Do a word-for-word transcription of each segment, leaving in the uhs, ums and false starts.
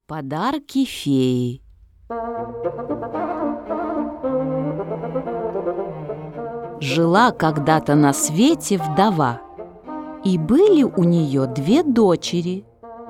Подарки феи. Жила когда-то на свете вдова, и были у нее две дочери.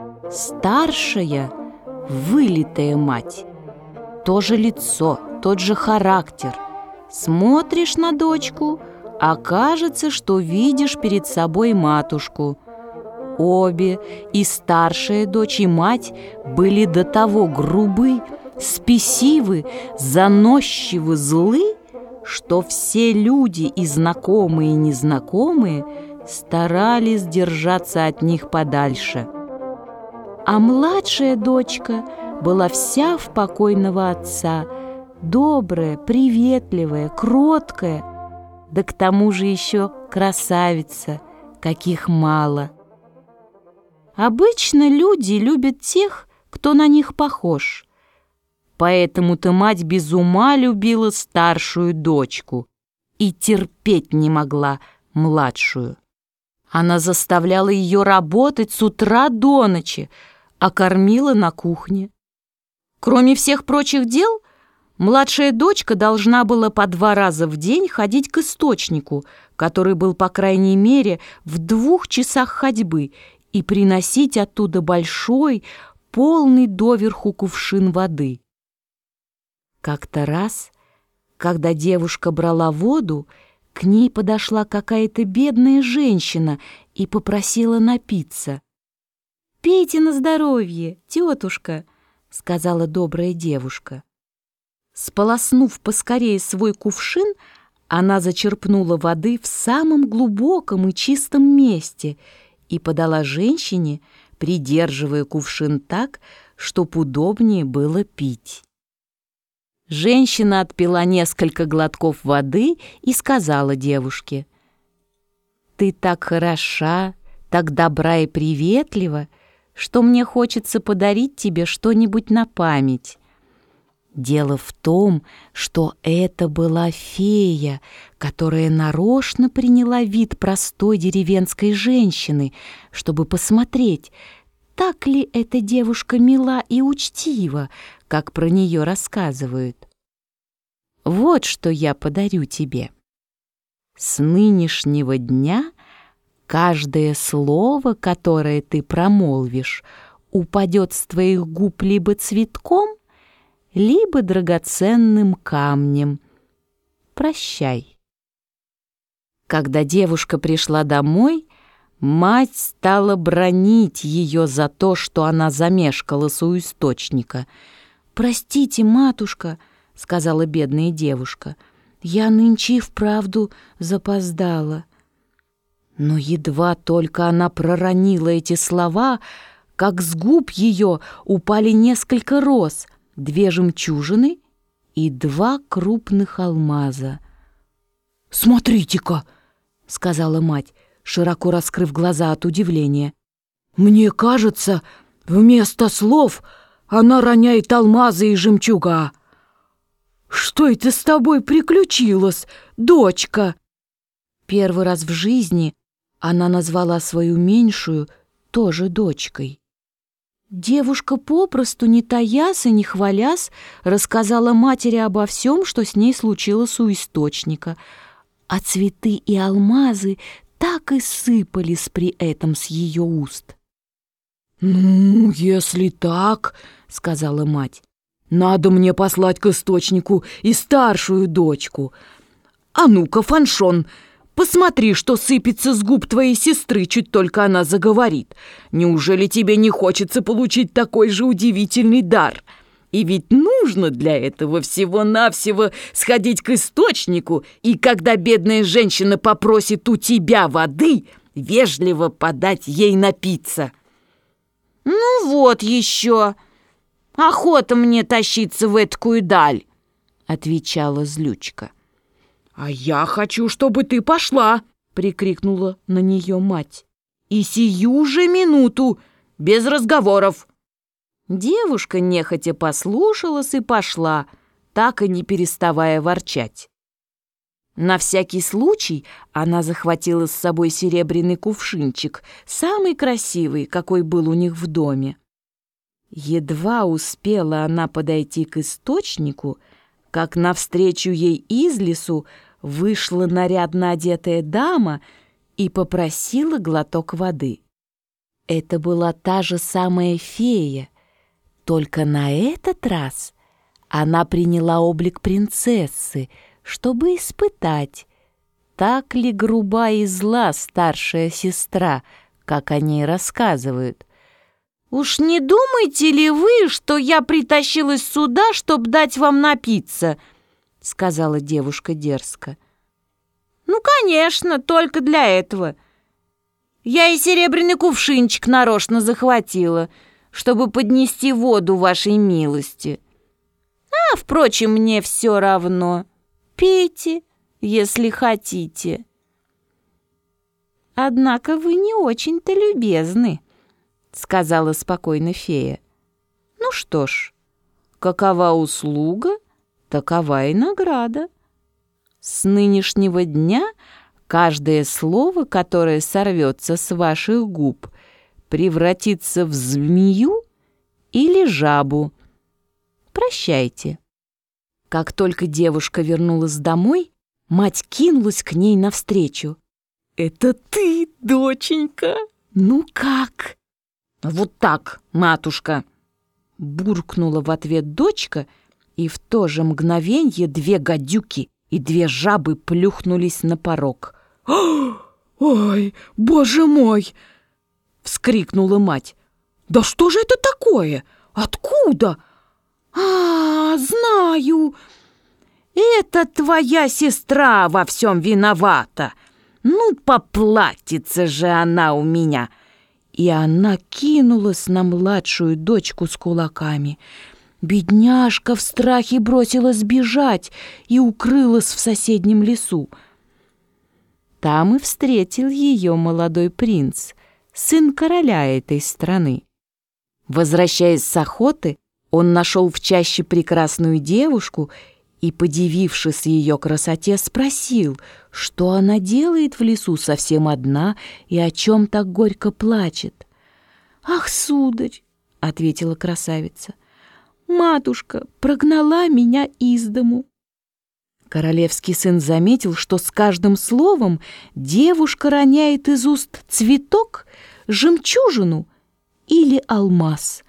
Старшая – вылитая мать, то же лицо, тот же характер. Смотришь на дочку, а кажется, что видишь перед собой матушку. Обе, и старшая дочь, и мать, были до того грубы, спесивы, заносчивы, злы, что все люди, и знакомые, и незнакомые, старались держаться от них подальше. А младшая дочка была вся в покойного отца, добрая, приветливая, кроткая, да к тому же еще красавица, каких мало. Обычно люди любят тех, кто на них похож. Поэтому-то мать без ума любила старшую дочку и терпеть не могла младшую. Она заставляла ее работать с утра до ночи, а кормила на кухне. Кроме всех прочих дел, младшая дочка должна была по два раза в день ходить к источнику, который был, по крайней мере, в двух часах ходьбы, и приносить оттуда большой, полный доверху кувшин воды. Как-то раз, когда девушка брала воду, к ней подошла какая-то бедная женщина и попросила напиться. «Пейте на здоровье, тетушка», — сказала добрая девушка. Сполоснув поскорее свой кувшин, она зачерпнула воды в самом глубоком и чистом месте и подала женщине, придерживая кувшин так, чтоб удобнее было пить. Женщина отпила несколько глотков воды и сказала девушке: «Ты так хороша, так добра и приветлива, что мне хочется подарить тебе что-нибудь на память». Дело в том, что это была фея, которая нарочно приняла вид простой деревенской женщины, чтобы посмотреть, так ли эта девушка мила и учтива, как про нее рассказывают. Вот что я подарю тебе. С нынешнего дня каждое слово, которое ты промолвишь, упадет с твоих губ либо цветком, либо драгоценным камнем. Прощай». Когда девушка пришла домой, мать стала бранить ее за то, что она замешкалась у источника. «Простите, матушка», — сказала бедная девушка, — «я нынче и вправду запоздала». Но едва только она проронила эти слова, как с губ ее упали несколько роз, две жемчужины и два крупных алмаза. «Смотрите-ка», — сказала мать, широко раскрыв глаза от удивления, «мне кажется, вместо слов она роняет алмазы и жемчуга. Что это с тобой приключилось, дочка?» Первый раз в жизни она назвала свою меньшую тоже дочкой. Девушка попросту, не таясь и не хвалясь, рассказала матери обо всем, что с ней случилось у источника, а цветы и алмазы так и сыпались при этом с ее уст. «Ну, если так, — сказала мать, — надо мне послать к источнику и старшую дочку. А ну-ка, Фаншон, посмотри, что сыпется с губ твоей сестры, чуть только она заговорит. Неужели тебе не хочется получить такой же удивительный дар? И ведь нужно для этого всего-навсего сходить к источнику, и когда бедная женщина попросит у тебя воды, вежливо подать ей напиться». «Ну вот еще! Охота мне тащиться в эткую даль!» — отвечала злючка. «А я хочу, чтобы ты пошла!» — прикрикнула на нее мать. «И сию же минуту, без разговоров!» Девушка нехотя послушалась и пошла, так и не переставая ворчать. На всякий случай она захватила с собой серебряный кувшинчик, самый красивый, какой был у них в доме. Едва успела она подойти к источнику, как навстречу ей из лесу вышла нарядно одетая дама и попросила глоток воды. Это была та же самая фея, только на этот раз она приняла облик принцессы, чтобы испытать, так ли груба и зла старшая сестра, как о ней рассказывают. «Уж не думаете ли вы, что я притащилась сюда, чтобы дать вам напиться?» — сказала девушка дерзко. «Ну, конечно, только для этого. Я и серебряный кувшинчик нарочно захватила, чтобы поднести воду вашей милости. А, впрочем, мне все равно. Пейте, если хотите». «Однако вы не очень-то любезны», — сказала спокойно фея. «Ну что ж, какова услуга, такова и награда. С нынешнего дня каждое слово, которое сорвется с ваших губ, превратится в змею или жабу. Прощайте». Как только девушка вернулась домой, мать кинулась к ней навстречу. «Это ты, доченька? Ну как?» «Вот так, матушка!» буркнула в ответ дочка, и в то же мгновенье две гадюки и две жабы плюхнулись на порог. «Ой, боже мой!» — вскрикнула мать. «Да что же это такое? Откуда? А, знаю! Это твоя сестра во всем виновата! Ну, поплатится же она у меня!» И она кинулась на младшую дочку с кулаками. Бедняжка в страхе бросилась бежать и укрылась в соседнем лесу. Там и встретил ее молодой принц, сын короля этой страны. Возвращаясь с охоты, он нашел в чаще прекрасную девушку и, подивившись ее красоте, спросил, что она делает в лесу совсем одна и о чем так горько плачет. «Ах, сударь!» — ответила красавица. «Матушка прогнала меня из дому». Королевский сын заметил, что с каждым словом девушка роняет из уст цветок, жемчужину или алмаз.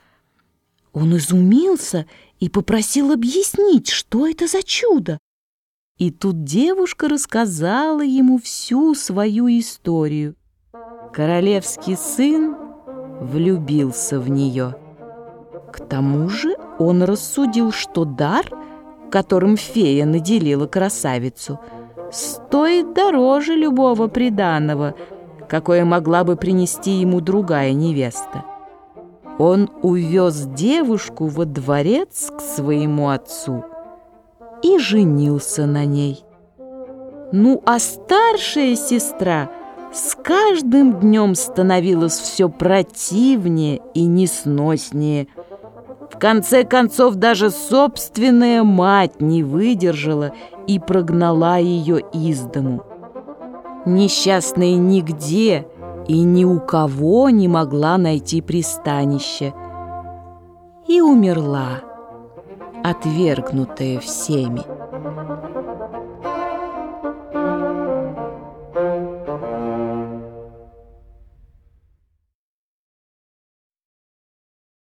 Он изумился и попросил объяснить, что это за чудо. И тут девушка рассказала ему всю свою историю. Королевский сын влюбился в нее. К тому же он рассудил, что дар, которым фея наделила красавицу, стоит дороже любого приданого, какое могла бы принести ему другая невеста. Он увез девушку во дворец к своему отцу и женился на ней. Ну, а старшая сестра с каждым днем становилась все противнее и несноснее. В конце концов, даже собственная мать не выдержала и прогнала ее из дому. Несчастная нигде и ни у кого не могла найти пристанище и умерла, отвергнутая всеми.